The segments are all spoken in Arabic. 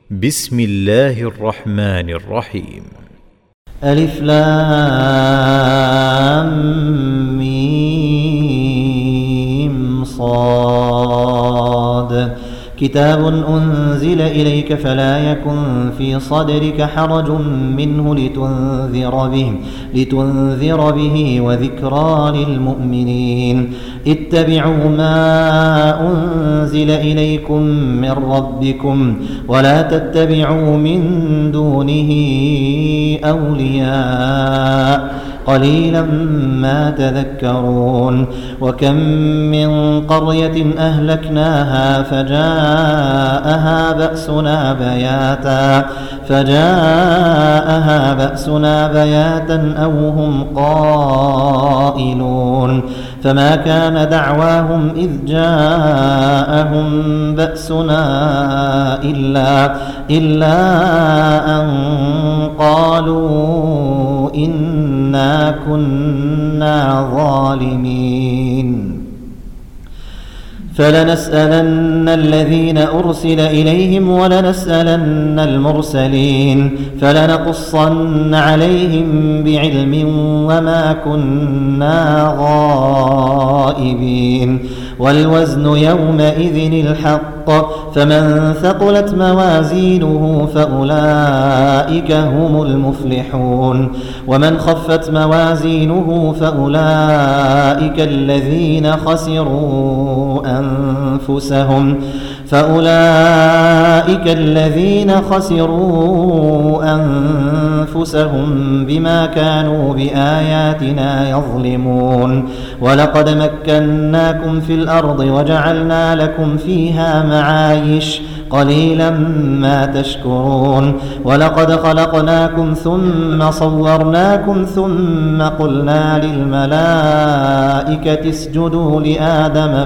بسم الله الرحمن الرحيم. ألف لام ميم صاد. كتاب أنزل إليك فلا يكن في صدرك حرج منه لتنذر به وذكرى للمؤمنين. اتبعوا ما أنزل إليكم من ربكم ولا تتبعوا من دونه أولياء قليلا ما تذكرون. وكم من قرية أهلكناها فجاءها بأسنا بياتا أو هم قائلون. فما كان دعواهم إذ جاءهم بأسنا إلا أن قالوا إنا كنا ظالمين. فلنسألن الذين أرسل إليهم ولنسألن المرسلين فلنقصن عليهم بعلم وما كنا غائبين. والوزن يومئذ الحق فمن ثقلت موازينه فأولئك هم المفلحون. ومن خفت موازينه فأولئك الذين خسروا أنفسهم بما كانوا بآياتنا يظلمون. ولقد مكناكم في الأرض وجعلنا لكم فيها معايش قليلا ما تشكرون. ولقد خلقناكم ثم صورناكم ثم قلنا للملائكة اسجدوا لآدم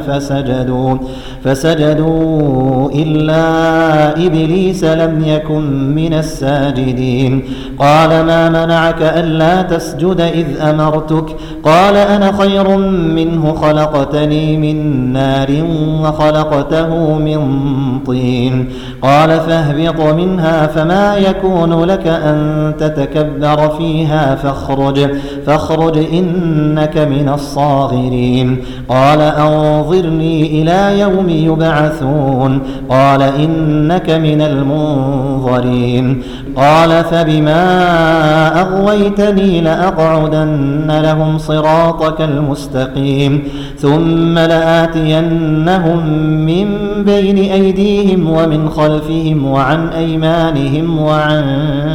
فسجدوا إلا إبليس لم يكن من الساجدين. قال ما منعك ألا تسجد إذ أمرتك؟ قال أنا خير منه خلقتني من نار وخلقته من طين. قال فاهبط منها فما يكون لك أن تتكبر فيها فاخرج إنك من الصاغرين. قال أنظرني إلى يوم يبعثون. قال إنك من المنظرين. قال فبما أغويتني لأقعدن لهم صراطك المستقيم ثم لآتينهم من بين أيديهم ومن خلفهم وعن أيمانهم وعن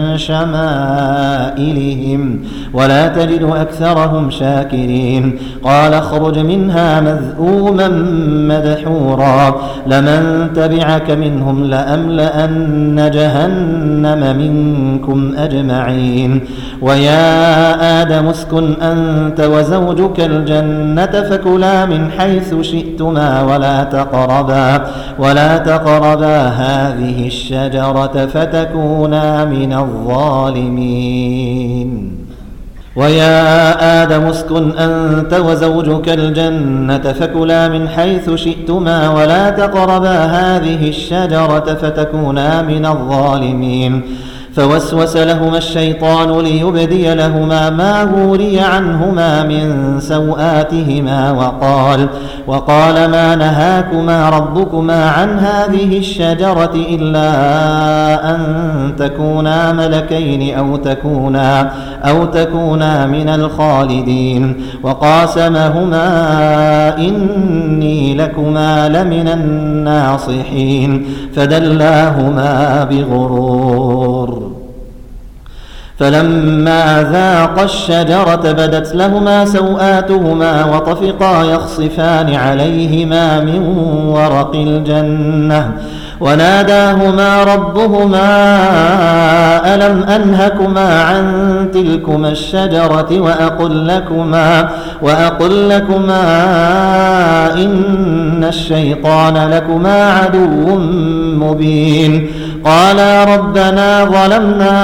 شمائلهم ولا تجد أكثرهم شاكرين. قال اخرج منها مذءوما مدحورا لمن تبعك منهم لأملأن جهنم منكم أجمعين. ويا آدم اسكن أنت وزوجك الجنة فكلا من حيث شئتما ولا تقربا هذه الشجرة فتكونا من الظالمين. ويا آدم اسكن أنت وزوجك الجنة فكلا من حيث شئتما ولا تقربا هذه الشجرة فتكونا من الظالمين. فوسوس لهما الشيطان ليبدي لهما ما وري عنهما من سوآتهما وقال ما نهاكما ربكما عن هذه الشجرة إلا أن تكونا ملكين أو تكونا من الخالدين. وقاسمهما إني لكما لمن الناصحين فدلاهما بغرور. فلما ذاقا الشجرة بدت لهما سوآتهما وطفقا يخصفان عليهما من ورق الجنة وناداهما ربهما ألم أنهكما عن تلكما الشجرة وأقل لكما إن الشيطان لكما عدو مبين. قالا ربنا ظلمنا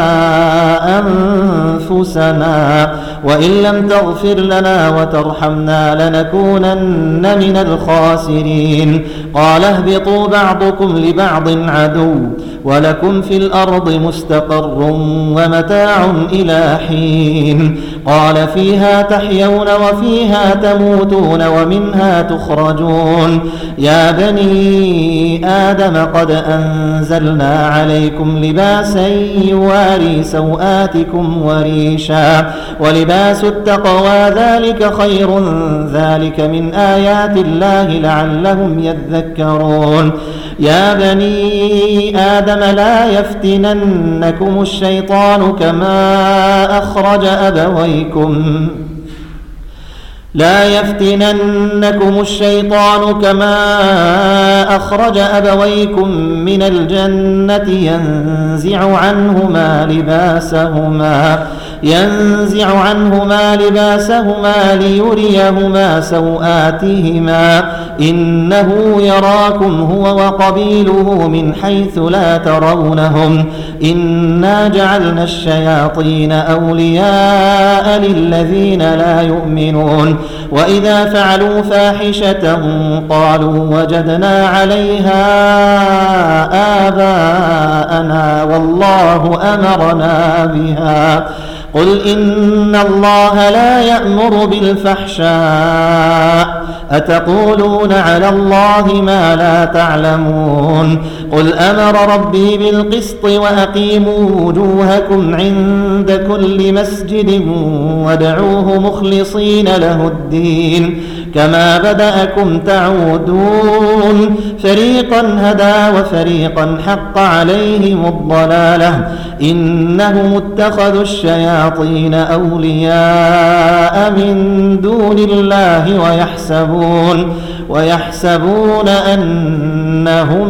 أنفسنا وإن لم تغفر لنا وترحمنا لنكونن من الخاسرين. قال اهبطوا بعضكم لبعض عدو ولكم في الأرض مستقر ومتاع إلى حين قال فيها تحيون وفيها تموتون ومنها تخرجون يا بني آدم قد أنزلنا عليكم لباسا يواري سوآتكم وريشا ولباس التقوى ذلك خير ذلك من آيات الله لعلهم يذكرون يا بني آدم لا يفتننكم الشيطان كما أخرج أبويكم من الجنة ينزع عنهما لباسهما ليريهما سوآتهما إنه يراكم هو وقبيله من حيث لا ترونهم إنا جعلنا الشياطين أولياء للذين لا يؤمنون وإذا فعلوا فاحشة قالوا وجدنا عليها آباءنا والله أمرنا بها قل إن الله لا يأمر بالفحشاء أتقولون على الله ما لا تعلمون قل أمر ربي بالقسط وأقيموا وجوهكم عند كل مسجد وادعوه مخلصين له الدين كما بدأكم تعودون فريقا هدى وفريقا حق عليهم الضلالة إنهم اتخذوا الشياطين أولياء من دون الله ويحسبون أنهم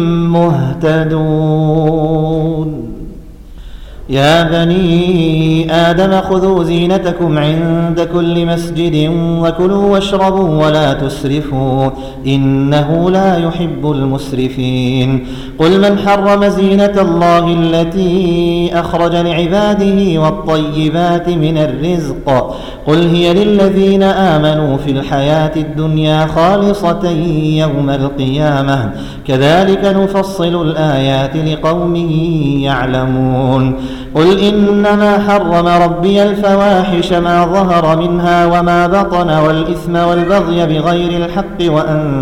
مهتدون يا بني آدم خذوا زينتكم عند كل مسجد وكلوا واشربوا ولا تسرفوا إنه لا يحب المسرفين قل من حرم زينة الله التي أخرج لعباده والطيبات من الرزق قل هي للذين آمنوا في الحياة الدنيا خالصة يوم القيامة كذلك نفصل الآيات لقوم يعلمون قل إنما حرم ربي الفواحش ما ظهر منها وما بطن والإثم والبغي بغير الحق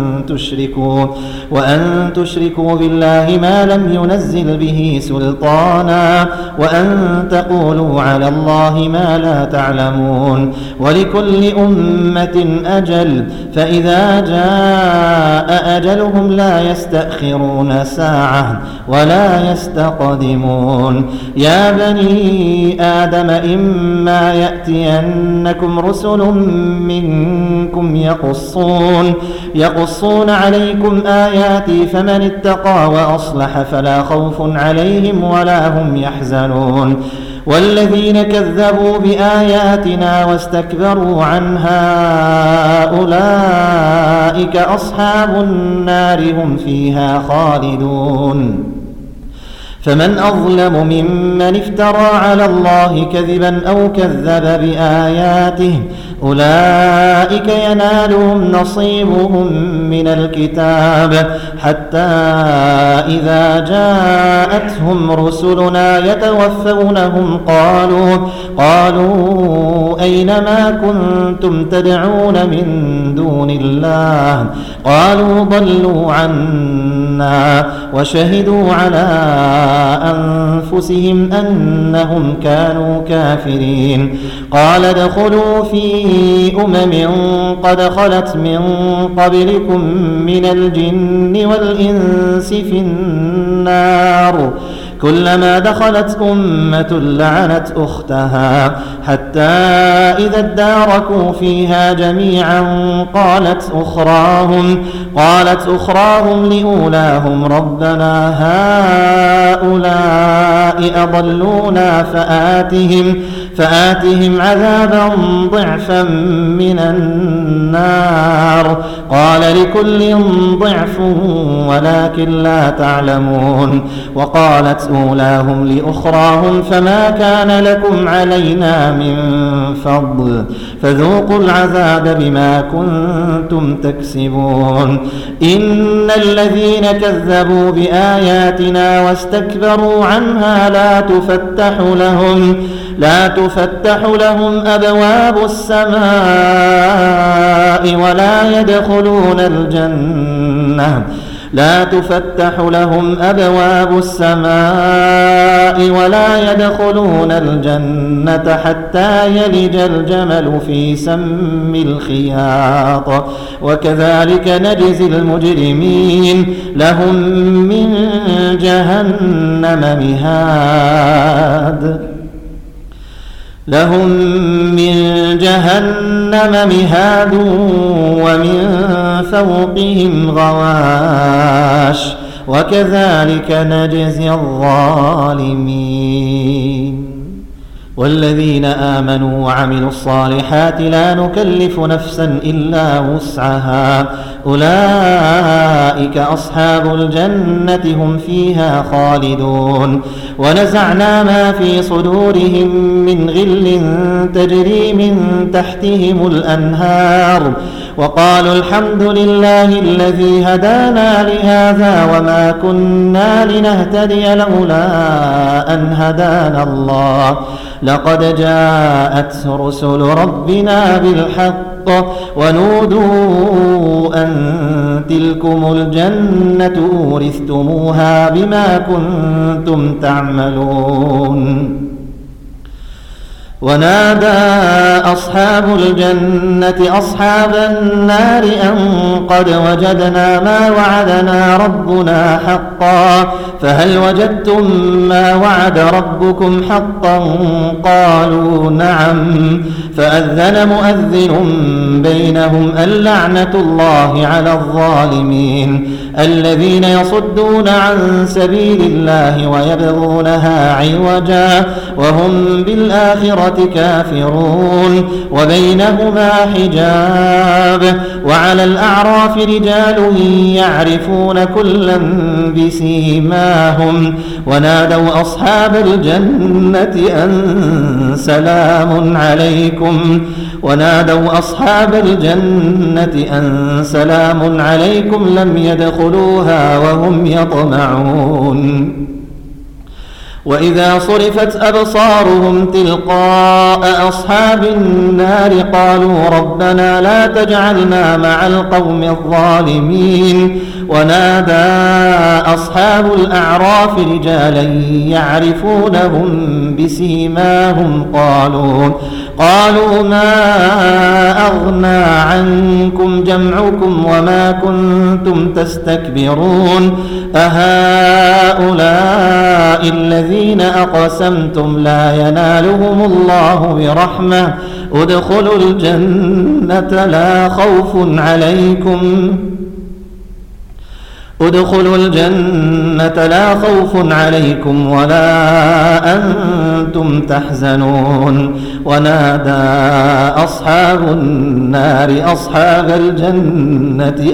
وأن تشركوا بالله ما لم ينزل به سلطانا وأن تقولوا على الله ما لا تعلمون ولكل أمة أجل فإذا جاء أجلهم لا يستأخرون ساعة ولا يستقدمون يا بني آدم إما يأتينكم رسل منكم يقصون عليكم آياتي فمن اتقى وأصلح فلا خوف عليهم ولا هم يحزنون والذين كذبوا بآياتنا واستكبروا عنها أولئك أصحاب النار هم فيها خالدون فمن أظلم ممن افترى على الله كذبا أو كذب بآياته أولئك ينالهم نصيبهم من الكتاب حتى إذا جاءتهم رسلنا يتوفونهم قالوا أين ما كنتم تدعون من دون الله قالوا ضلوا عنا وشهدوا على أنفسهم أنهم كانوا كافرين قال ادخلوا في قد خلت من قبلكم من الجن والإنس في النار كلما دخلت أمة لعنت أختها حتى إذا اداركوا فيها جميعا قالت أخراهم لأولاهم ربنا هؤلاء أضلونا فآتهم عذابا ضعفا من النار قال لكل ضعف ولكن لا تعلمون وقالت أولاهم لأخراهم فما كان لكم علينا من فضل فذوقوا العذاب بما كنتم تكسبون إن الذين كذبوا بآياتنا واستكبروا عنها لا تفتح لهم أبواب السماء ولا يدخلون الجنة حتى يلج الجمل في سم الخياط وكذلك نجزي المجرمين لهم من جهنم مهاد ومن فوقهم غواش وكذلك نجزي الظالمين والذين آمنوا وعملوا الصالحات لا نكلف نفسا إلا وسعها أولئك أصحاب الجنة هم فيها خالدون ونزعنا ما في صدورهم من غل تجري من تحتهم الأنهار وقالوا الحمد لله الذي هدانا لهذا وما كنا لنهتدي لولا أن هدانا الله لقد جاءت رسل ربنا بالحق ونودوا أن تلكم الجنة أورثتموها بما كنتم تعملون ونادى أصحاب الجنة أصحاب النار أن قد وجدنا ما وعدنا ربنا حقا فهل وجدتم ما وعد ربكم حقا قالوا نعم فأذن مؤذن بينهم اللعنة الله على الظالمين الذين يصدون عن سبيل الله ويبغونها عوجا وهم بالآخرة كافرون وبينهما حجاب وعلى الأعراف رجال يعرفون كلا بسيماهم ونادوا أصحاب الجنة أن سلام عليكم لم يدخلوها وهم يطمعون وإذا صرفت أبصارهم تلقاء أصحاب النار قالوا ربنا لا تجعلنا مع القوم الظالمين ونادى أصحاب الأعراف رجالا يعرفونهم بسيماهم قالوا ما أغنى عنكم جمعكم وما كنتم تستكبرون أهؤلاء الذين أقسمتم لا ينالهم الله برحمة ادخلوا الجنة لا خوف عليكم ولا أنتم تحزنون ونادى أصحاب النار أصحاب الجنة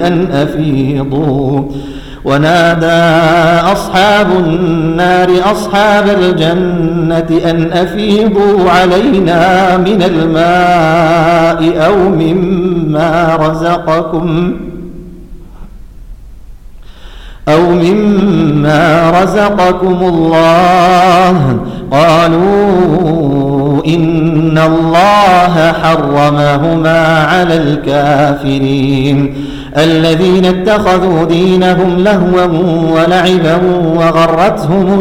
أن أفيضوا علينا من الماء أو مما رزقكم الله قالوا إن الله حرمهما على الكافرين الذين اتخذوا دينهم لهوا ولعبا وغرتهم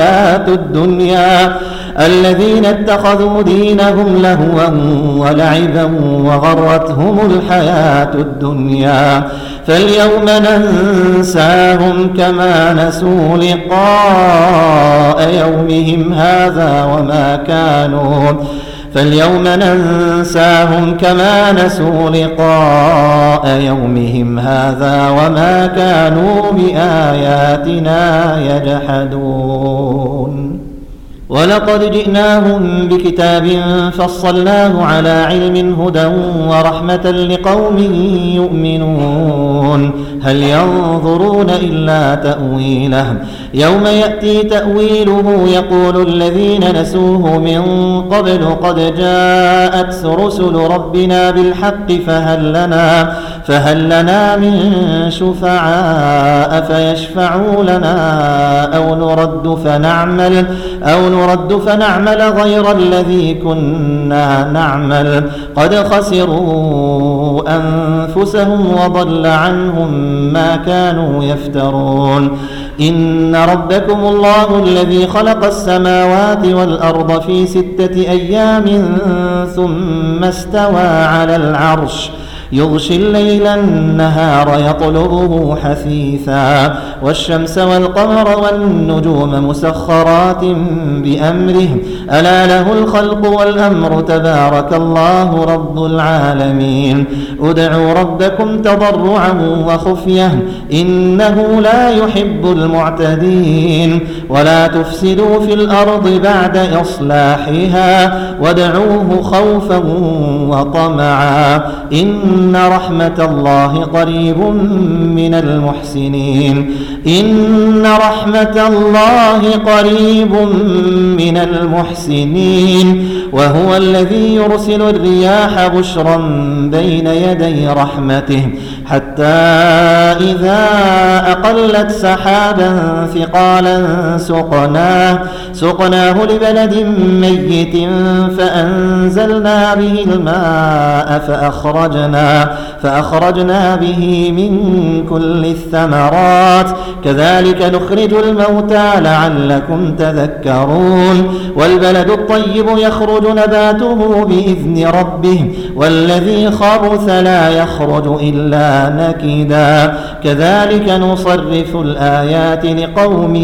الحياة الدنيا فاليوم ننساهم كما نسوا لقاء يومهم هذا وما كانوا بآياتنا يجحدون ولقد جئناهم بكتاب فصلناه على علم هدى ورحمة لقوم يؤمنون هل ينظرون إلا تأويله يوم يأتي تأويله يقول الذين نسوه من قبل قد جاءت رسل ربنا بالحق فهل لنا من شفعاء فيشفعوا لنا أو نرد فنعمل غير الذي كنا نعمل قد خسروا أنفسهم وضل عنهم ما كانوا يفترون إن ربكم الله الذي خلق السماوات والأرض في 6 أيام ثم استوى على العرش يغشي الليل النهار يطلبه حثيثا والشمس والقمر والنجوم مسخرات بأمره ألا له الخلق والأمر تبارك الله رب العالمين ادعوا ربكم تضرعا وخفية إنه لا يحب المعتدين ولا تفسدوا في الأرض بعد إصلاحها وادعوه خوفا وطمعا إن رحمة الله قريب من المحسنين إن رحمة الله قريب من المحسنين وهو الذي يرسل الرياح بشرا بين يدي رحمته حتى إذا أقلت سحابا ثقالا سقناه لبلد ميت فأنزلنا به الماء فأخرجنا به من كل الثمرات كذلك نخرج الموتى لعلكم تذكرون والبلد الطيب يخرج نباته بإذن ربه والذي خبث لا يخرج إلا نكدا كذلك نصرف الآيات لقوم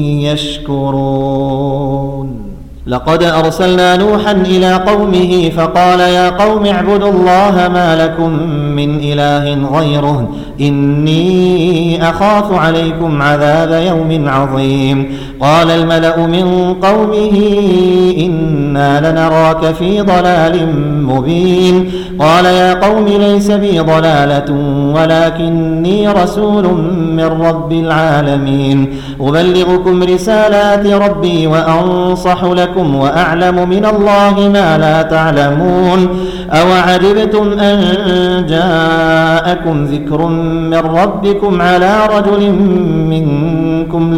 يشكرون لقد أرسلنا نوحا إلى قومه فقال يا قوم اعبدوا الله ما لكم من إله غيره إني أخاف عليكم عذاب يوم عظيم قال الملأ من قومه إنا لنراك في ضلال مبين قال يا قوم ليس بي ضلالة ولكني رسول من رب العالمين أبلغكم رسالات ربي وأنصح لكم وأعلم من الله ما لا تعلمون أوعجبتم أن جاءكم ذكر من ربكم على رجل منكم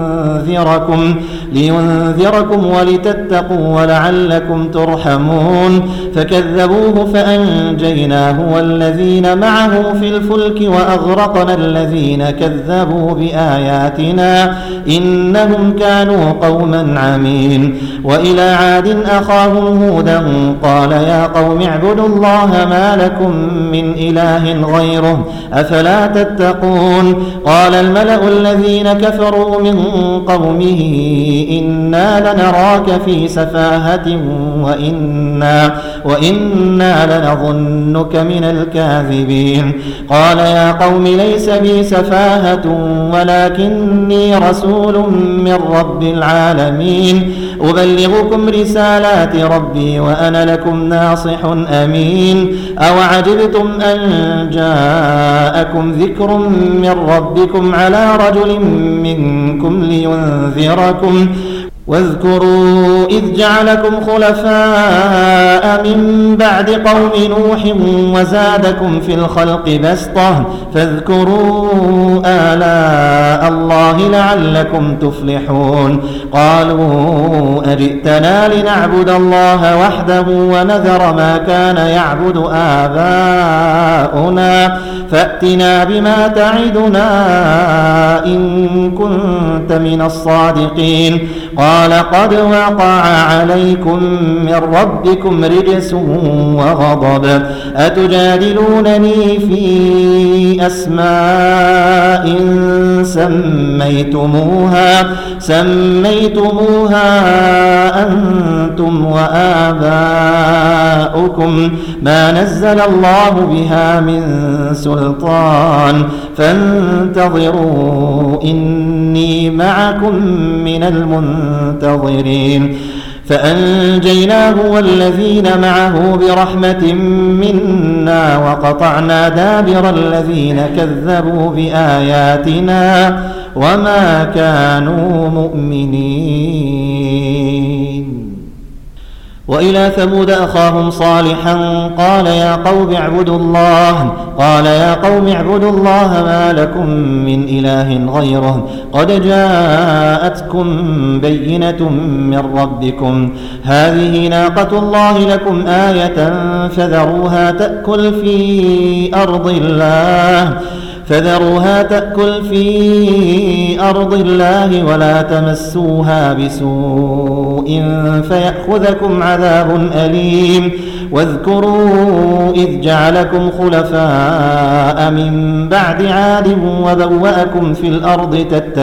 لينذركم ولتتقوا ولعلكم ترحمون فكذبوه فأنجيناه والذين معه في الفلك وأغرقنا الذين كذبوا بآياتنا إنهم كانوا قوما عمين وإلى عاد أخاهم هودا قال يا قوم اعبدوا الله ما لكم من إله غيره أفلا تتقون قال الملأ الذين كفروا من قومه إنا لنراك في سفاهة وإنا لنظنك من الكاذبين قال يا قوم ليس بي سفاهة ولكني رسول من رب العالمين أبلغكم رسالات ربي وأنا لكم ناصح أمين أوعجبتم أن جاءكم ذكر من ربكم على رجل منكم لينذركم واذكروا إذ جعلكم خلفاء من بعد قوم نوح وزادكم في الخلق بسطة فاذكروا آلاء الله لعلكم تفلحون قالوا أجئتنا لنعبد الله وحده ونذر ما كان يعبد آباؤنا فأتنا بما تعدنا إن كنت من الصادقين قال قد وقع عليكم من ربكم رجس وغضب أتجادلونني في أسماء سميتموها أنتم وآباؤكم ما نزل الله بها من سلطان فانتظروا إني معكم من المنتظرين فأنجيناه والذين معه برحمة منا وقطعنا دابر الذين كذبوا بآياتنا وما كانوا مؤمنين. وإلى ثمود أخاهم صالحا قال يا قوم اعبدوا الله ما لكم من إله غيره قد جاءتكم بينة من ربكم هذه ناقة الله لكم آية فذروها تأكل في أرض الله ولا تمسوها بسوء فيأخذكم عذاب أليم. واذكروا إذ جعلكم خلفاء من بعد عاد وبوأكم في الأرض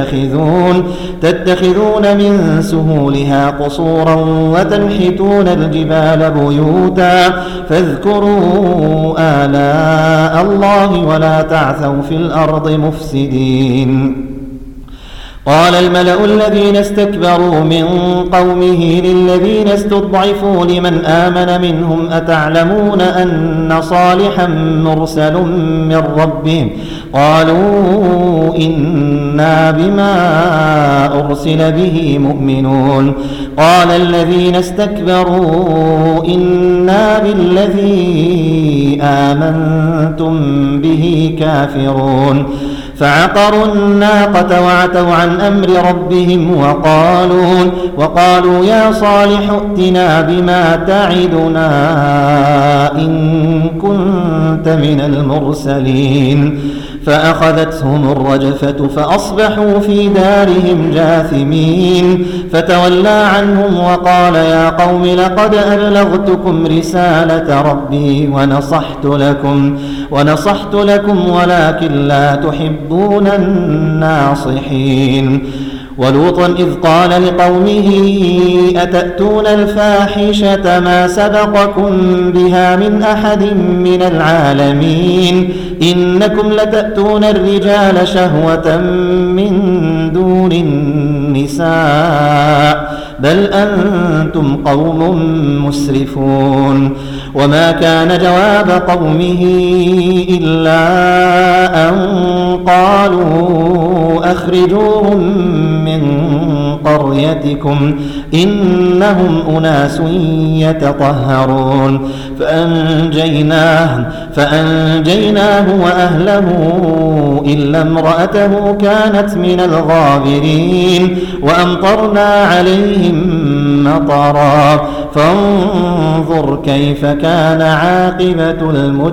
تتخذون من سهولها قصورا وتنحتون الجبال بيوتا فاذكروا آلاء الله ولا تعثوا في الأرض مفسدين. قال الملأ الذين استكبروا من قومه للذين استضعفوا لمن آمن منهم أتعلمون أن صالحا مرسل من ربه قالوا إنا بما أرسل به مؤمنون. قال الذين استكبروا إنا بالذي آمنتم به كافرون. فعقروا الناقة وعتوا عن أمر ربهم وقالوا يا صالح ائتنا بما تعدنا إن كنت من المرسلين. فأخذتهم الرجفة فأصبحوا في دارهم جاثمين. فتولى عنهم وقال يا قوم لقد أبلغتكم رسالة ربي ونصحت لكم ولكن لا تحبون الناصحين. ولوطا إذ قال لقومه أتأتون الفاحشة ما سبقكم بها من أحد من العالمين إنكم لتأتون الرجال شهوة من دون النساء بل أنتم قوم مسرفون. وما كان جواب قومه إلا أن قالوا أخرجوهم من قريتكم إنهم أناس يتطهرون. فأنجيناه وأهله إلا امرأته كانت من الغابرين وأمطرنا عليهم مطرا فانظر كيف كان عاقبة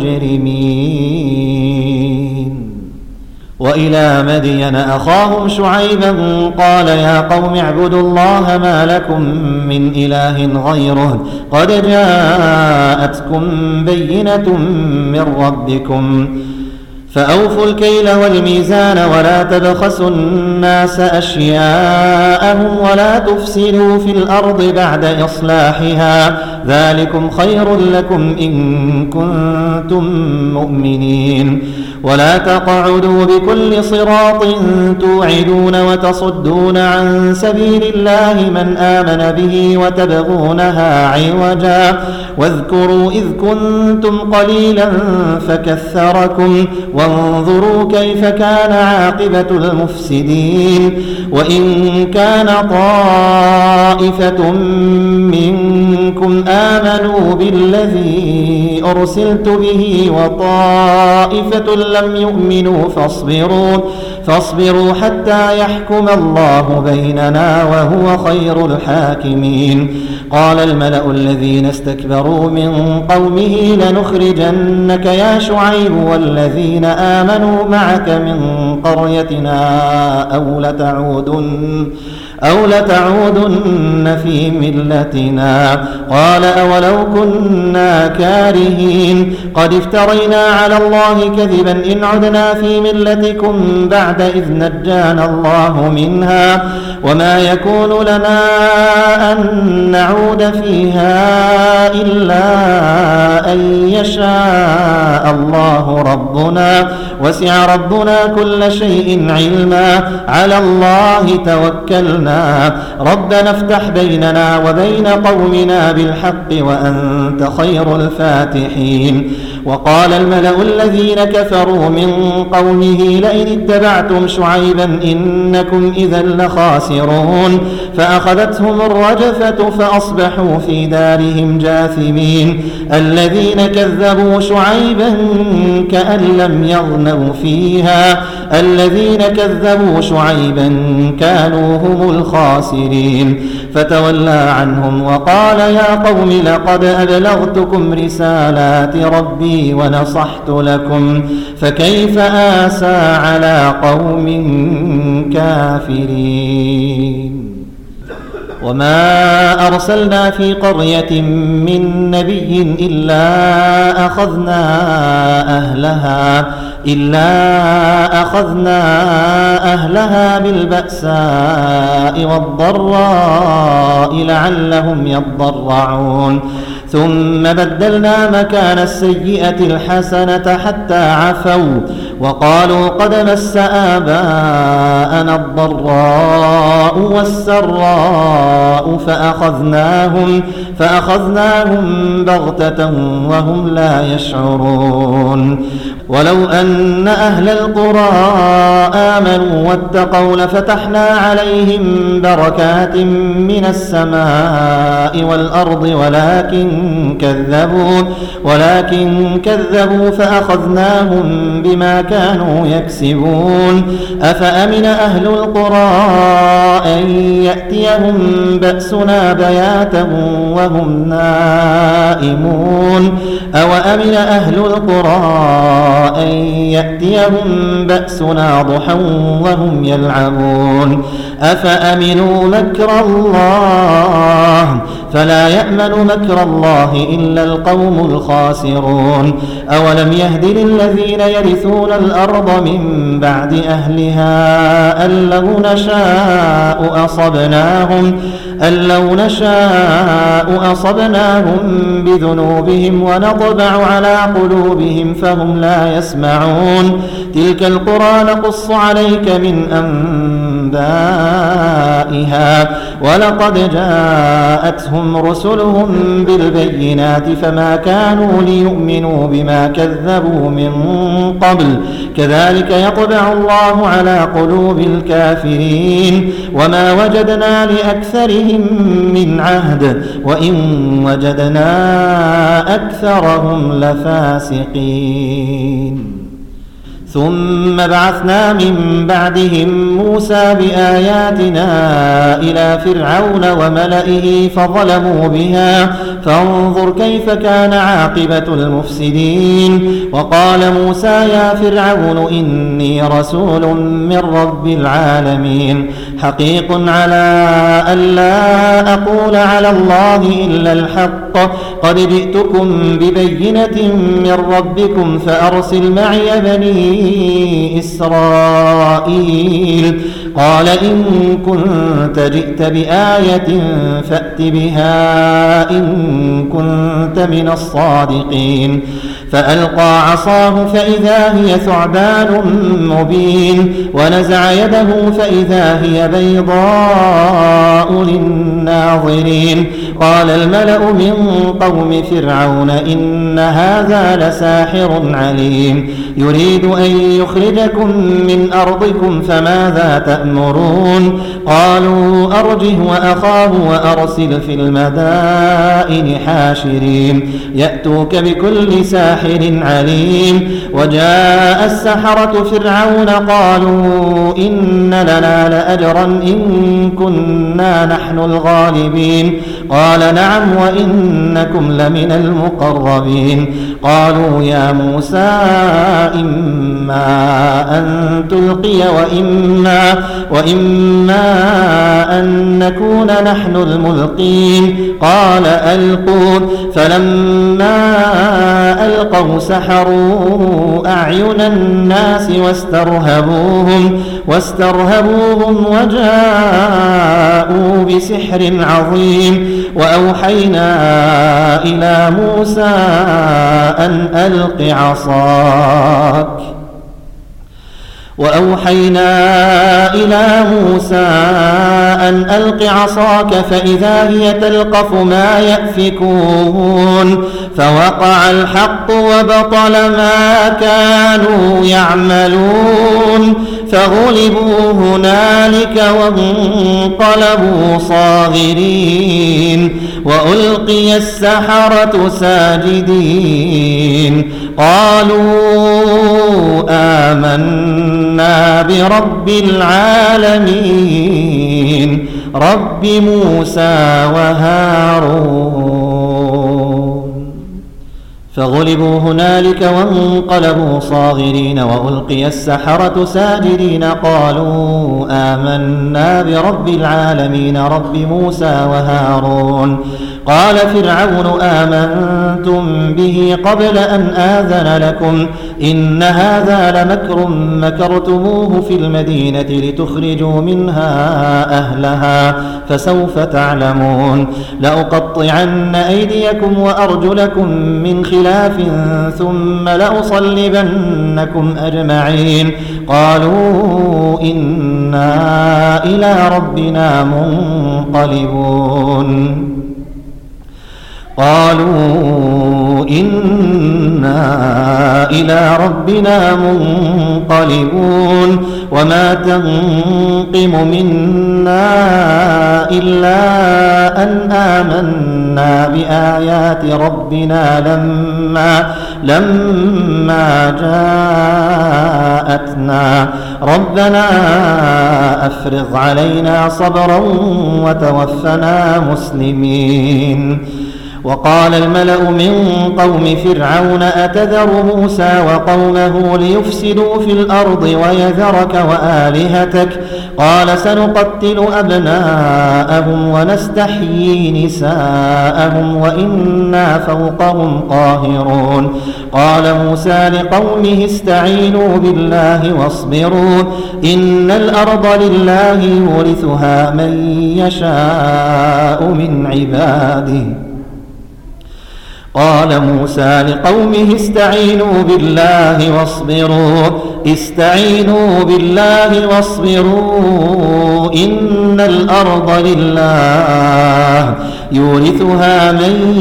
المجرمين. وإلى مدين أخاهم شعيبا قال يا قوم اعبدوا الله ما لكم من إله غيره قد جاءتكم بينة من ربكم فأوفوا الكيل والميزان ولا تبخسوا الناس أشياءهم ولا تفسدوا في الأرض بعد إصلاحها ذلكم خير لكم إن كنتم مؤمنين. ولا تقعدوا بكل صراط توعدون وتصدون عن سبيل الله من آمن به وتبغونها عوجا واذكروا إذ كنتم قليلا فكثركم وانظروا كيف كان عاقبة المفسدين. وإن كان طائفة منكم آمنوا بالذي أرسلت به وطائفة لم يؤمنوا فاصبروا حتى يحكم الله بيننا وهو خير الحاكمين. قال الملأ الذين استكبروا من قومه لنخرجنك يا شعيب والذين آمنوا معك من قريتنا أو لتعودن في ملتنا. قال أولو كنا كارهين قد افترينا على الله كذبا إن عدنا في ملتكم بعد إذ نجانا الله منها وما يكون لنا أن نعود فيها إلا أن يشاء الله ربنا وسع ربنا كل شيء علما على الله توكلنا ربنا افتح بيننا وبين قومنا بالحق وأنت خير الفاتحين وقال الملأ الذين كفروا من قومه لئن اتبعتم شعيبا إنكم إذا لخاسرون فأخذتهم الرجفة فأصبحوا في دارهم جاثمين الذين كذبوا شعيبا كأن لم يغنوا فيها الذين كذبوا شعيبا كانوا هم الخاسرين فتولى عنهم وقال يا قوم لقد أبلغتكم رسالات ربي ونصحت لكم فكيف آسى على قوم كافرين وما أرسلنا في قرية من نبي إلا أخذنا أهلها بالبأساء والضراء لعلهم يضرعون ثم بدلنا مكان السيئة الحسنة حتى عفوا وقالوا قد مس آباءنا الضراء والسراء فأخذناهم بغتة وهم لا يشعرون ولو أن أهل القرى آمنوا واتقوا لفتحنا عليهم بركات من السماء والأرض ولكن كذبوا فأخذناهم بما كانوا يكسبون أفأمن أهل القرى أن يأتيهم بأسنا بياتا وهم نائمون أوأمن أهل القرى أن يأتيهم بأسنا ضحى وهم يلعبون أفأمنوا مكر الله فلا يأمن مكر الله إلا القوم الخاسرون أولم يهد للذين يرثون الأرض من بعد أهلها أن لو نشاء أصبناهم بذنوبهم ونطبع على قلوبهم فهم لا يسمعون تلك القرى نقص عليك من أنبائها ولقد جاءتهم رسلهم بالبينات فما كانوا ليؤمنوا بما كذبوا من قبل كذلك يطبع الله على قلوب الكافرين وما وجدنا لأكثرهم من عهد وإن وجدنا أكثرهم لفاسقين ثم بعثنا من بعدهم موسى بآياتنا إلى فرعون وملئه فظلموا بها فانظر كيف كان عاقبة المفسدين وقال موسى يا فرعون إني رسول من رب العالمين حقيق على ألا أقول على الله إلا الحق قد جئتكم ببينة من ربكم فأرسل معي بني إسرائيل قال إن كنت جئت بآية فأت بها إن كنت من الصادقين فألقى عصاه فإذا هي ثعبان مبين ونزع يده فإذا هي بيضاء للناظرين قال الملأ من قوم فرعون إن هذا لساحر عليم يريد أن يخرجكم من أرضكم فماذا تأمرون قالوا أرجه وأخاه وأرسل في المدائن حاشرين يأتوك بكل ساحر عليم وجاء السحرة فرعون قالوا إن لنا لأجرا إن كنا نحن الغالبين قال نعم وإنكم لمن المقربين قالوا يا موسى إما أن تلقي وإما أن نكون نحن الملقين قال ألقوا فلما ألقوا سحروا أعين الناس واسترهبوهم وجاءوا بسحر عظيم وأوحينا إلى موسى أن ألق عصاك وأوحينا إلى موسى أن ألق عصاك فإذا هي تلقف ما يأفكون فوقع الحق وبطل ما كانوا يعملون فغلبوا هنالك وانقلبوا صاغرين وألقي السحرة ساجدين قالوا آمنا برب العالمين رب موسى وهارون فغلبوا هنالك وانقلبوا صاغرين وألقي السحرة ساجدين قالوا آمنا برب العالمين رب موسى وهارون قال فرعون آمنتم به قبل أن آذن لكم إن هذا لمكر مكرتموه في المدينة لتخرجوا منها أهلها فسوف تعلمون لأقطعن أيديكم وأرجلكم من خلاف ثم لأصلبنكم أجمعين قالوا إنا إلى ربنا منقلبون قالوا إنا إلى ربنا منقلبون وما تنقم منا إلا أن آمنا بآيات ربنا لما جاءتنا ربنا أفرغ علينا صبرا وتوفنا مسلمين وقال الملأ من قوم فرعون أتذر موسى وقومه ليفسدوا في الأرض ويذرك وآلهتك قال سنقتل أبناءهم ونستحيي نساءهم وإنا فوقهم قاهرون قال موسى لقومه استعينوا بالله واصبروا إن الأرض لله يورثها من يشاء من عباده قال موسى لقومه استعينوا بالله واصبروا إن الأرض لله يورثها من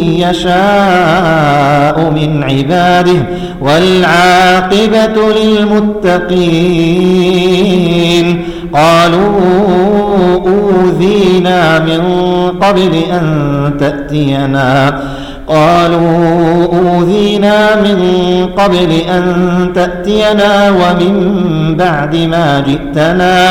يشاء من عباده والعاقبة للمتقين قالوا أوذينا من قبل أن تأتينا ومن بعد ما جئتنا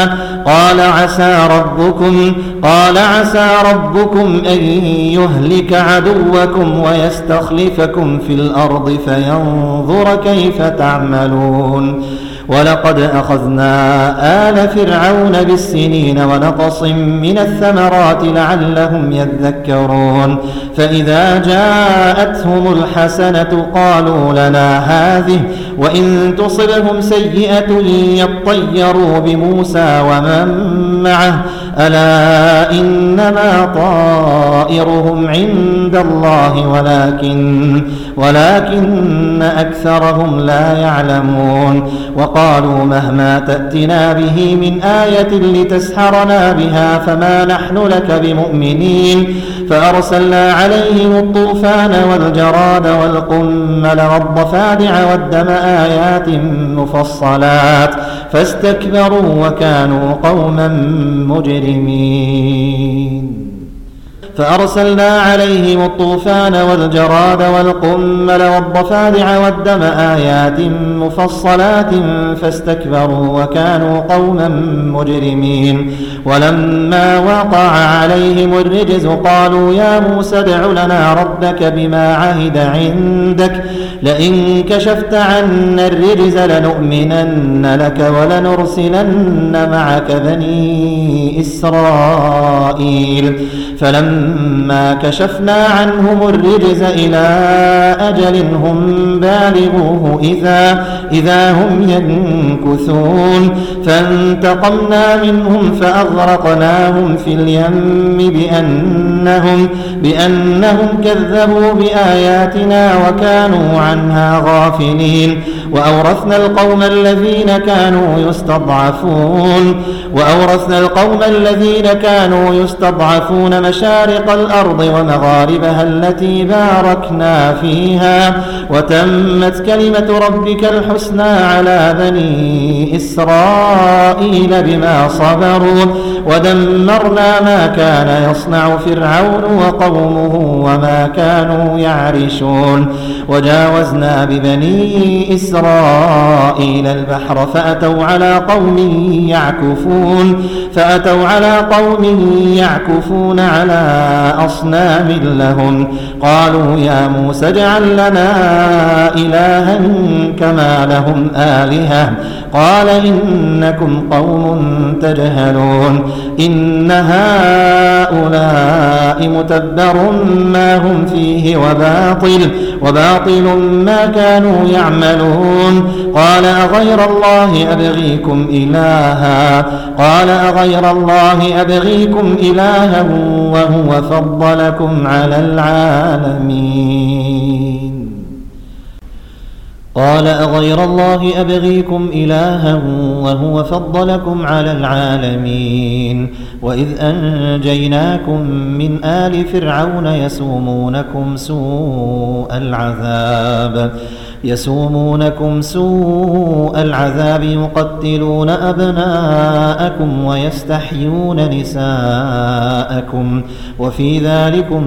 قال عسى ربكم أن يهلك عدوكم ويستخلفكم في الأرض فينظر كيف تعملون ولقد أخذنا آل فرعون بالسنين ونقص من الثمرات لعلهم يذكرون فإذا جاءتهم الحسنة قالوا لنا هذه وإن تصبهم سيئة يطيروا بموسى ومن معه ألا إنما طائرهم عند الله ولكن أكثرهم لا يعلمون وقالوا مهما تأتنا به من آية لتسحرنا بها فما نحن لك بمؤمنين فأرسلنا عليهم الطوفان والجراد والقمل والضفادع والدم آيات مفصلات فاستكبروا وكانوا قوما مجرمين فأرسلنا عليهم الطوفان والجراد والقمل والضفادع والدم آيات مفصلات فاستكبروا وكانوا قوما مجرمين ولما وقع عليهم الرجز قالوا يا موسى ادع لنا ربك بما عهد عندك لئن كشفت عنا الرجز لنؤمنن لك ولنرسلن معك بني إسرائيل فلما فلما كشفنا عنهم الرجز إلى أجل هم بالغوه إذا هم ينكثون فانتقمنا منهم فأغرقناهم في اليم بأنهم كذبوا بآياتنا وكانوا عنها غافلين وأورثنا القوم الذين كانوا يستضعفون مشارق الأرض ومغاربها التي باركنا فيها وتمت كلمة ربك الحسنى على بني إسرائيل بما صبروا ودمرنا ما كان يصنع فرعون وقومه وما كانوا يعرشون وجاوزنا ببني إسرائيل البحر فأتوا على قوم يعكفون على أصنام لهم قالوا يا موسى اجعل لنا إلها كما لهم آلهة قال إنكم قوم تجهلون إن هؤلاء متبر ما هم فيه وباطل ما كانوا يعملون قال أغير الله أبغيكم إلها وهو فضلكم على العالمين قال أغير الله أبغيكم إلها وهو فضلكم على العالمين وإذ أنجيناكم من آل فرعون يسومونكم سوء العذاب يقتلون أبناءكم ويستحيون نساءكم وفي ذلكم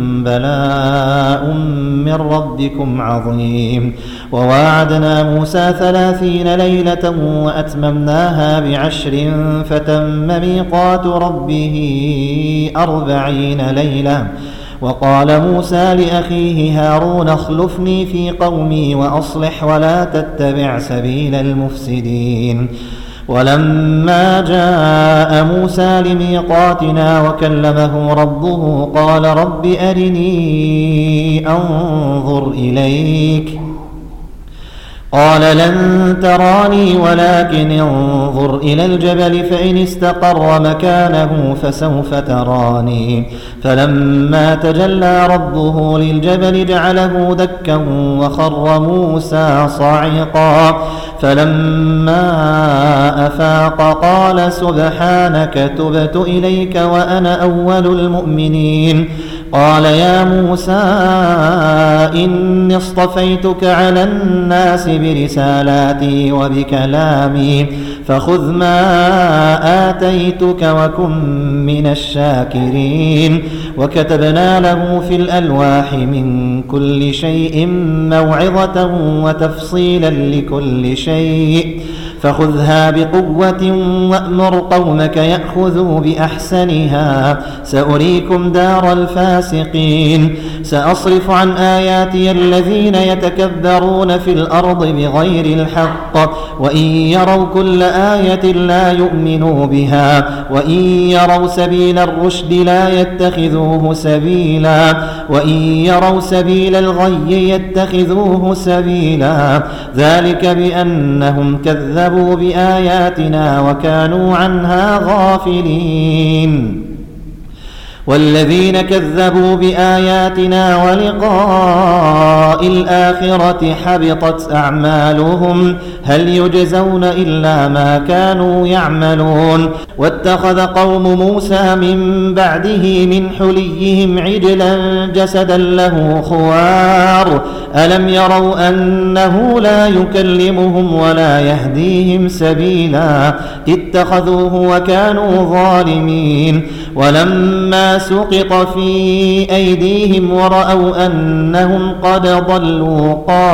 بلاء من ربكم عظيم وواعدنا موسى 30 ليلة وأتممناها ب10 فتم ميقات ربه 40 ليلة وقال موسى لأخيه هارون اخلفني في قومي وأصلح ولا تتبع سبيل المفسدين ولما جاء موسى لميقاتنا وكلمه ربه قال رب أرني أنظر إليك قال لن تراني ولكن انظر إلى الجبل فإن استقر مكانه فسوف تراني فلما تجلى ربه للجبل جعله دكا وخر موسى صعقا فلما أفاق قال سبحانك تبت إليك وأنا أول المؤمنين قال يا موسى إني اصطفيتك على الناس برسالاتي وبكلامي فخذ ما آتيتك وكن من الشاكرين وكتبنا له في الألواح من كل شيء موعظة وتفصيلا لكل شيء فخذها بقوة وأمر قومك يأخذوا بأحسنها سأريكم دار الفاسقين سأصرف عن آياتي الذين يتكبرون في الأرض بغير الحق وإن يروا كل آية لا يؤمنوا بها وإن يروا سبيل الرشد لا يتخذوه سبيلا وإن يروا سبيل الغي يتخذوه سبيلا ذلك بأنهم كذبوا بآياتنا وكانوا عنها غافلين والذين كذبوا بآياتنا ولقاء الآخرة حبطت أعمالهم هل يجزون إلا ما كانوا يعملون واتخذ قوم موسى من بعده من حليهم عجلا جسدا له خوار ألم يروا أنه لا يكلمهم ولا يهديهم سبيلا اتخذوه وكانوا ظالمين ولما سقط في أيديهم ورأوا أنهم قد ضلوا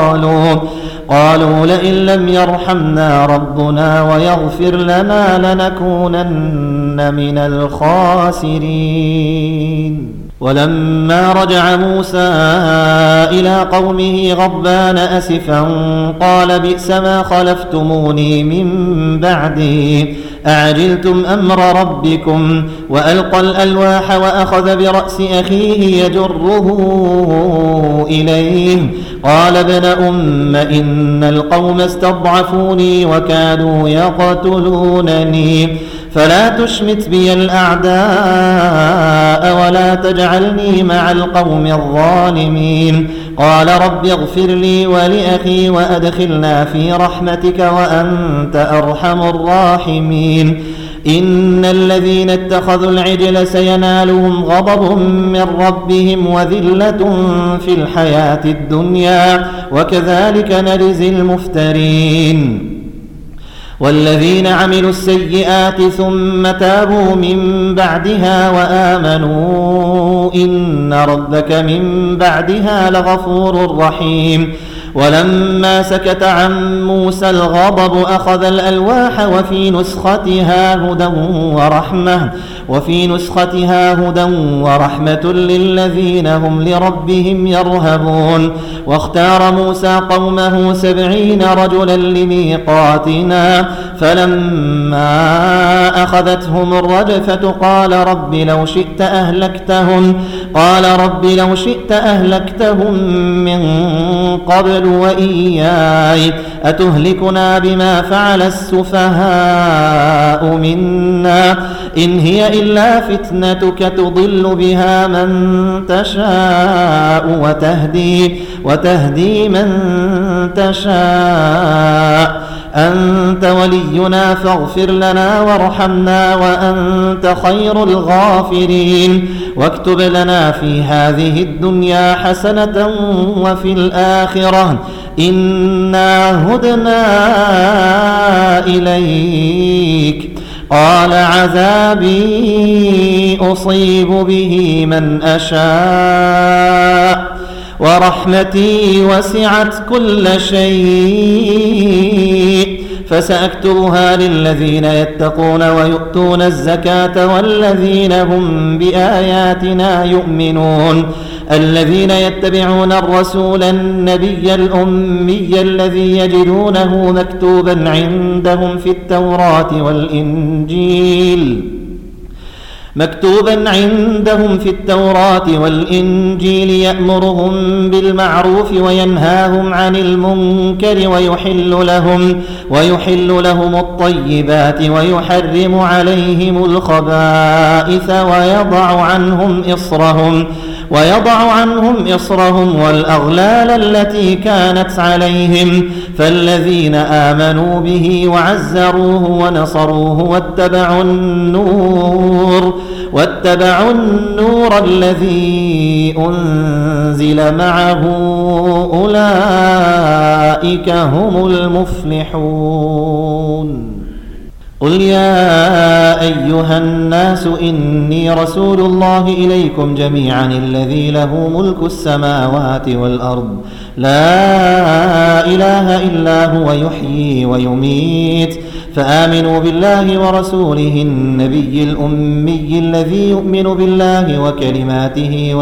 قالوا لئن لم يرحمنا ربنا ويغفر لنا لنكونن من الخاسرين ولما رجع موسى إلى قومه غضبان أسفا قال بئس ما خلفتموني من بعدي أعجلتم أمر ربكم وألقى الألواح وأخذ برأس أخيه يجره إليه قال ابن أم إن القوم استضعفوني وكادوا يقتلونني فلا تشمت بي الأعداء ولا تجعلني مع القوم الظالمين قال رب اغفر لي ولأخي وأدخلنا في رحمتك وأنت أرحم الراحمين إن الذين اتخذوا العجل سينالهم غضب من ربهم وذلة في الحياة الدنيا وكذلك نجزي المفترين والذين عملوا السيئات ثم تابوا من بعدها وآمنوا إن ربك من بعدها لغفور رحيم ولما سكت عن موسى الغضب أخذ الألواح وفي نسختها هدى ورحمة للذين هم لربهم يرهبون واختار موسى قومه 70 رجلا لميقاتنا فلما أخذتهم الرجفة قال رب لو شئت أهلكتهم من قبل وإياي أتهلكنا بما فعل السفهاء منا إن هي إلا فتنتك تضل بها من تشاء وتهدي من تشاء أنت ولينا فاغفر لنا وارحمنا وأنت خير الغافرين واكتب لنا في هذه الدنيا حسنة وفي الآخرة إنا هدنا إليك قال عذابي أصيب به من أشاء ورحمتي وسعت كل شيء فسأكتبها للذين يتقون ويؤتون الزكاة والذين هم بآياتنا يؤمنون الذين يتبعون الرسول النبي الأمي الذي يجدونه مكتوبا عندهم في التوراة والإنجيل يأمرهم بالمعروف وينهاهم عن المنكر ويحل لهم الطيبات ويحرم عليهم الخبائث ويضع عنهم إصرهم والأغلال التي كانت عليهم فالذين آمنوا به وعزروه ونصروه واتبعوا النور الذي أنزل معه أولئك هم المفلحون قل يا أيها الناس إني رسول الله إليكم جميعا الذي له ملك السماوات والأرض لا إله إلا هو يحيي ويميت فآمنوا بالله ورسوله النبي الأمي الذي يؤمن بالله وكلماته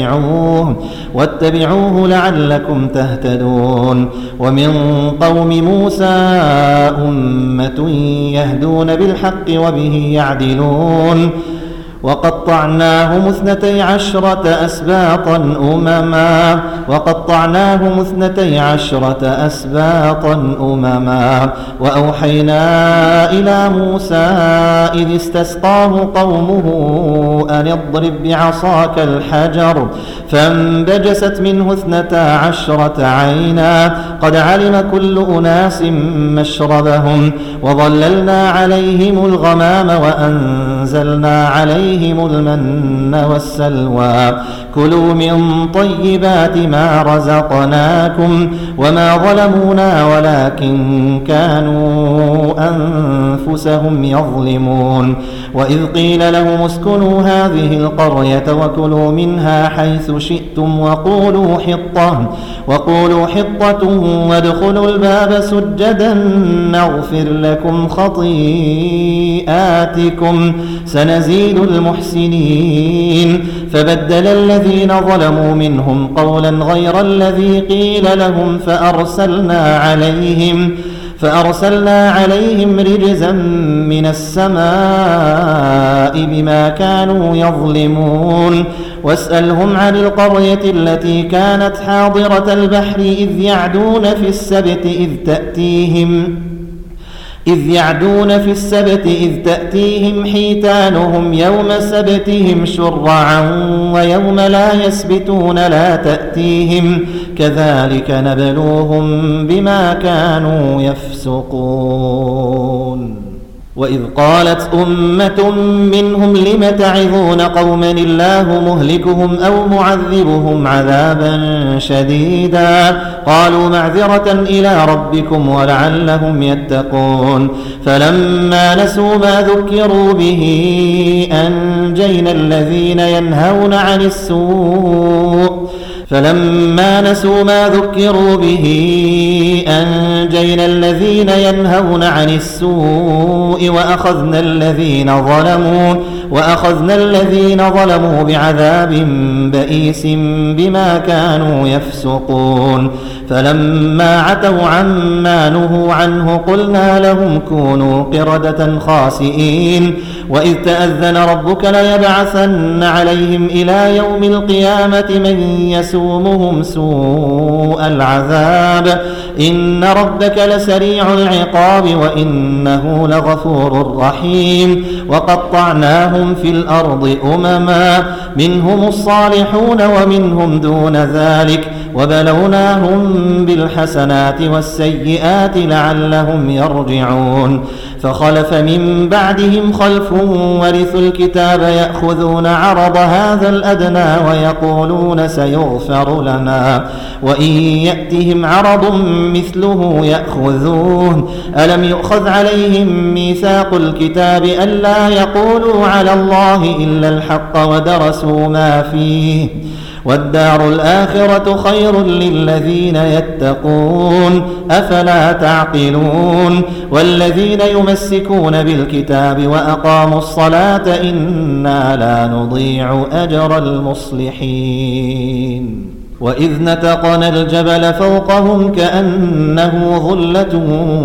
واتبعوه لعلكم تهتدون ومن قوم موسى أمة يهدون بالحق وبه يعدلون وقطعناهم 12 أسباطا أمما وأوحينا إلى موسى إذ استسقاه قومه أن اضرب بعصاك الحجر فانبجست منه 12 عينا قد علم كل أناس مشربهم وظللنا عليهم الغمام وأنزلنا عليهم المن والسلوى كلوا من طيبات ما رزقناكم وما ظلمونا ولكن كانوا أنفسهم يظلمون وإذ قيل لهم اسكنوا هذه القرية وكلوا منها حيث شئتم وقولوا حطة وادخلوا الباب سجدا نغفر لكم خطيئاتكم سنزيد المحسنين فبدل الذين ظلموا منهم قولا غير الذي قيل لهم فأرسلنا عليهم رجزا من السماء بما كانوا يظلمون واسألهم عن القرية التي كانت حاضرة البحر إذ يعدون في السبت إذ تأتيهم حيتانهم يوم سبتهم شرعا ويوم لا يسبتون لا تأتيهم كذلك نبلوهم بما كانوا يفسقون وإذ قالت أمة منهم لم تعظون قوما الله مهلكهم أو معذبهم عذابا شديدا قالوا معذرة إلى ربكم ولعلهم يتقون فلما نسوا ما ذكروا به أنجينا الذين ينهون عن السوء وأخذنا الذين ظلموا بعذاب بئيس بما كانوا يفسقون فلما عتوا عما نهوا عنه قلنا لهم كونوا قردة خاسئين وإذ تأذن ربك ليبعثن عليهم إلى يوم القيامة من يسومهم سوء العذاب إن ربك لسريع العقاب وإنه لغفور رحيم وقطعناهم في الأرض أمما منهم الصالحون ومنهم دون ذلك وبلوناهم بالحسنات والسيئات لعلهم يرجعون فخلف من بعدهم خلف ورثوا الكتاب يأخذون عرض هذا الأدنى ويقولون سيغفر لنا وإن يأتهم عرض مثله يأخذوه ألم يؤخذ عليهم ميثاق الكتاب ألا يقولوا على الله إلا الحق ودرسوا ما فيه والدار الآخرة خير للذين يتقون أفلا تعقلون والذين يمسكون بالكتاب وأقاموا الصلاة إنا لا نضيع أجر المصلحين وإذ نتقنا الجبل فوقهم كأنه ظلة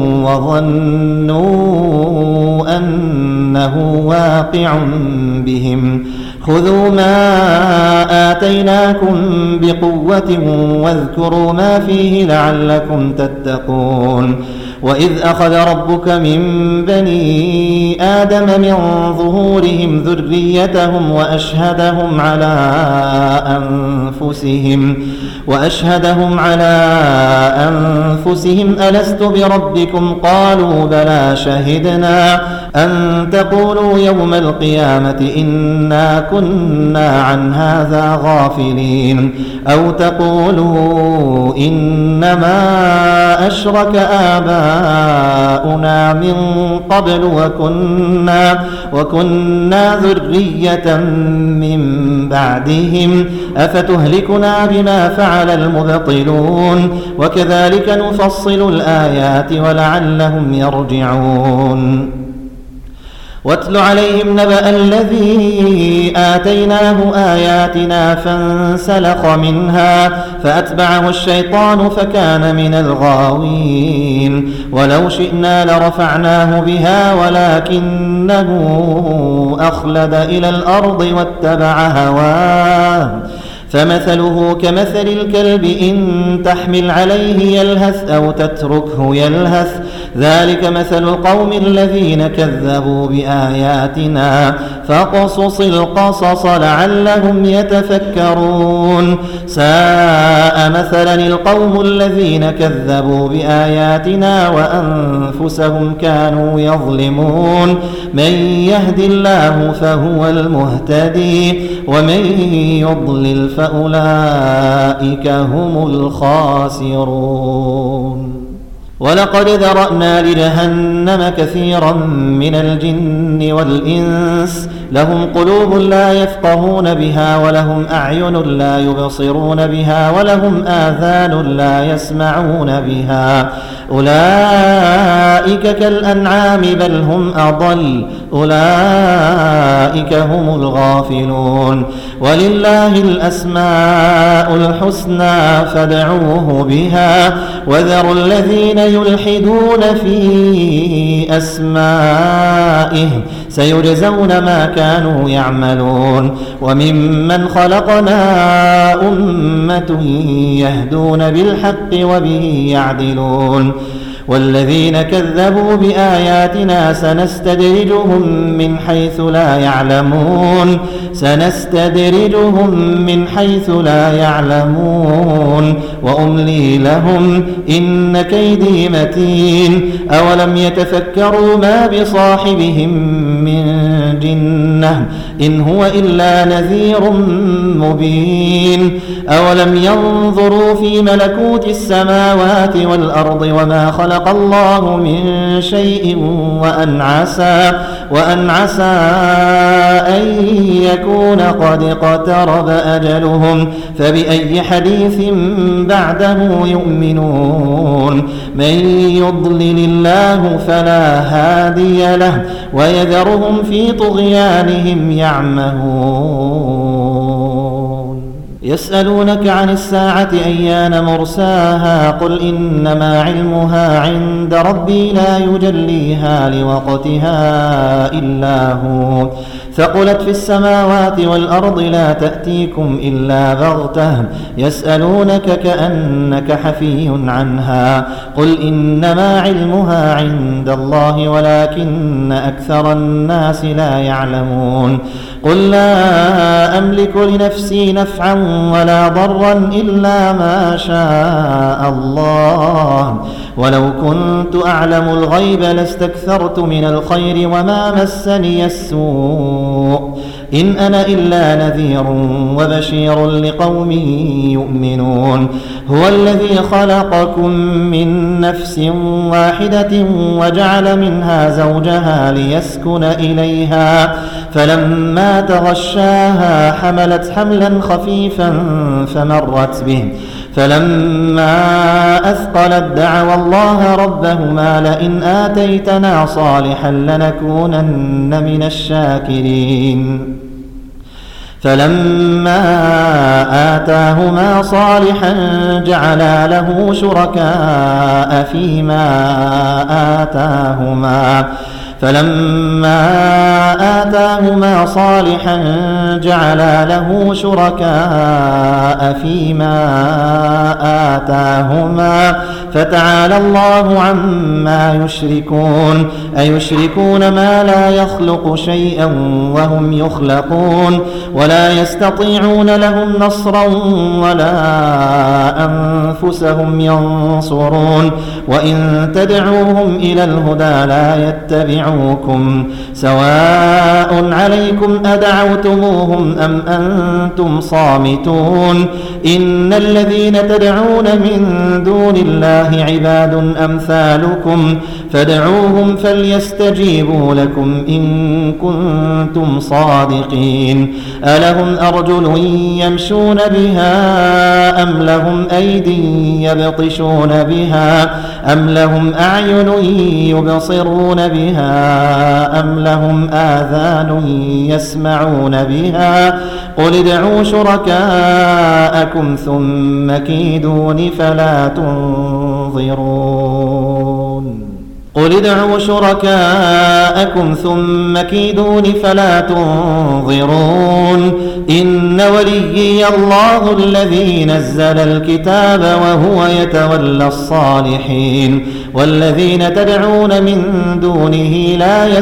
وظنوا أنه واقع بهم خذوا ما آتيناكم بقوة واذكروا ما فيه لعلكم تتقون وإذ أخذ ربك من بني آدم من ظهورهم ذريتهم وأشهدهم على أنفسهم ألست بربكم قالوا بلى شهدنا أن تقولوا يوم القيامة إنا كنا عن هذا غافلين أو تقولوا إنما أشرك آباؤنا من قبل وكنا ذرية من بعدهم أفتهلكنا بما فعل المبطلون وكذلك نفصل الآيات ولعلهم يرجعون واتل عليهم نبأ الذي آتيناه آياتنا فانسلخ منها فأتبعه الشيطان فكان من الغاوين ولو شئنا لرفعناه بها ولكنه أخلد إلى الأرض واتبع هواه فمثله كمثل الكلب إن تحمل عليه يلهث أو تتركه يلهث ذلك مثل القوم الذين كذبوا بآياتنا فاقصص القصص لعلهم يتفكرون ساء مثلا القوم الذين كذبوا بآياتنا وأنفسهم كانوا يظلمون من يهد الله فهو المهتدي ومن يضلل فأولئك هم الخاسرون ولقد ذرأنا لجهنم كثيرا من الجن والإنس لهم قلوب لا يفقهون بها ولهم أعين لا يبصرون بها ولهم آذان لا يسمعون بها أولئك كالأنعام بل هم أضل أولئك هم الغافلون ولله الأسماء الحسنى فادعوه بها وذروا الذين يلحدون في أسمائه سيجزون ما كانوا يعملون وممن خلقنا أمة يهدون بالحق وبه يعدلون والذين كذبوا بآياتنا سنستدرجهم من حيث لا يعلمون وأملي لهم إن كيدي متين أولم يتفكروا ما بصاحبهم من جنة إن هو إلا نذير مبين أولم ينظروا في ملكوت السماوات والأرض وما خلق الله من شيء وأن عسى أن يكون قد اقترب أجلهم فبأي حديث بعده يؤمنون من يضلل الله فلا هادي له ويذرهم في طغيانهم يعمهون يسألونك عن الساعة أيان مرساها قل إنما علمها عند ربي لا يجليها لوقتها إلا هو ثقلت في السماوات والأرض لا تأتيكم إلا بغتة يسألونك كأنك حفي عنها قل إنما علمها عند الله ولكن أكثر الناس لا يعلمون قل لا أملك لنفسي نفعا ولا ضرا إلا ما شاء الله ولو كنت أعلم الغيب لاستكثرت من الخير وما مسني السوء إن أنا إلا نذير وبشير لقوم يؤمنون هو الذي خلقكم من نفس واحدة وجعل منها زوجها ليسكن إليها فلما تغشاها حملت حملا خفيفا فمرت به فلما أثقلت دعوا الله ربهما لئن آتيتنا صالحا لنكونن من الشاكرين فلما آتاهما صالحا جعلا له شركاء فيما آتاهما فتعالى الله عما يشركون أيشركون ما لا يخلق شيئا وهم يخلقون ولا يستطيعون لهم نصرا ولا أنفسهم ينصرون وإن تدعوهم إلى الهدى لا يتبعوكم سواء عليكم أدعوتموهم أم أنتم صامتون إن الذين تدعون من دون الله عباد أمثالكم فادعوهم فليستجيبوا لكم إن كنتم صادقين ألهم أرجل يمشون بها أم لهم أيدي يبطشون بها أم لهم أعين يبصرون بها أم لهم آذان يسمعون بها قل ادعوا شركاءكم ثم كيدون فلا تنظرون إن وليي الله الذي نزل الكتاب وهو يتولى الصالحين والذين تدعون من دونه لا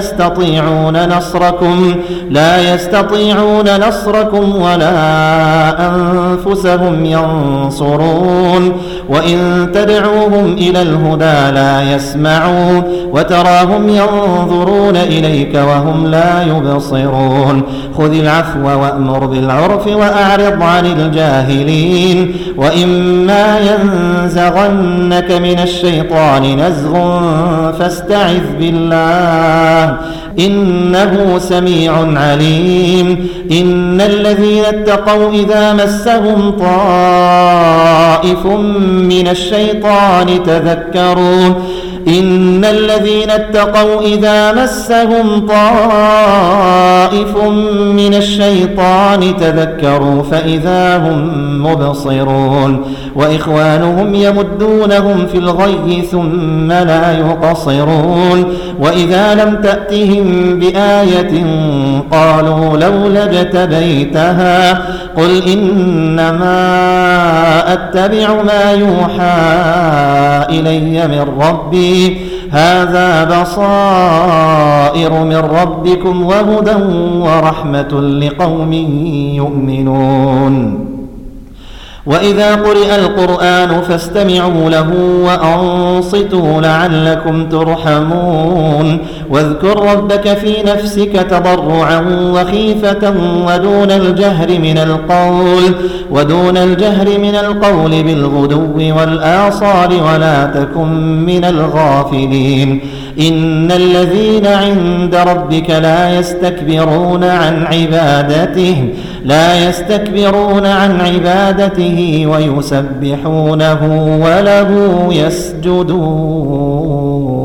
يستطيعون نصركم ولا أنفسهم ينصرون وإن تدعوهم إلى الهدى لا يسمعون وتراهم ينظرون إليك وهم لا يبصرون خذ العفو وأمر بالعرف وأعرض عن الجاهلين وإما ينزغنك من الشيطان نزغ فاستعذ بالله إنه سميع عليم إن الذين اتقوا إذا مسهم طائف من الشيطان تذكروا إن الذين اتقوا إذا مسهم طائف من الشيطان تذكروا فإذا هم مبصرون وإخوانهم يمدونهم في الغي ثم لا يقصرون وإذا لم تأتهم بآية قالوا لولا اجتبيتها قل إنما أتبع ما يوحى إلي من ربي هذا بصائر من ربكم وهدى ورحمة لقوم يؤمنون وإذا قرئ القرآن فاستمعوا له وأنصتوا لعلكم ترحمون واذكر ربك في نفسك تضرعا وخيفة ودون الجهر من القول بالغدو والآصال ولا تكن من الغافلين إن الذين عند ربك لا يستكبرون عن عبادته ويسبحونه وله يسجدون.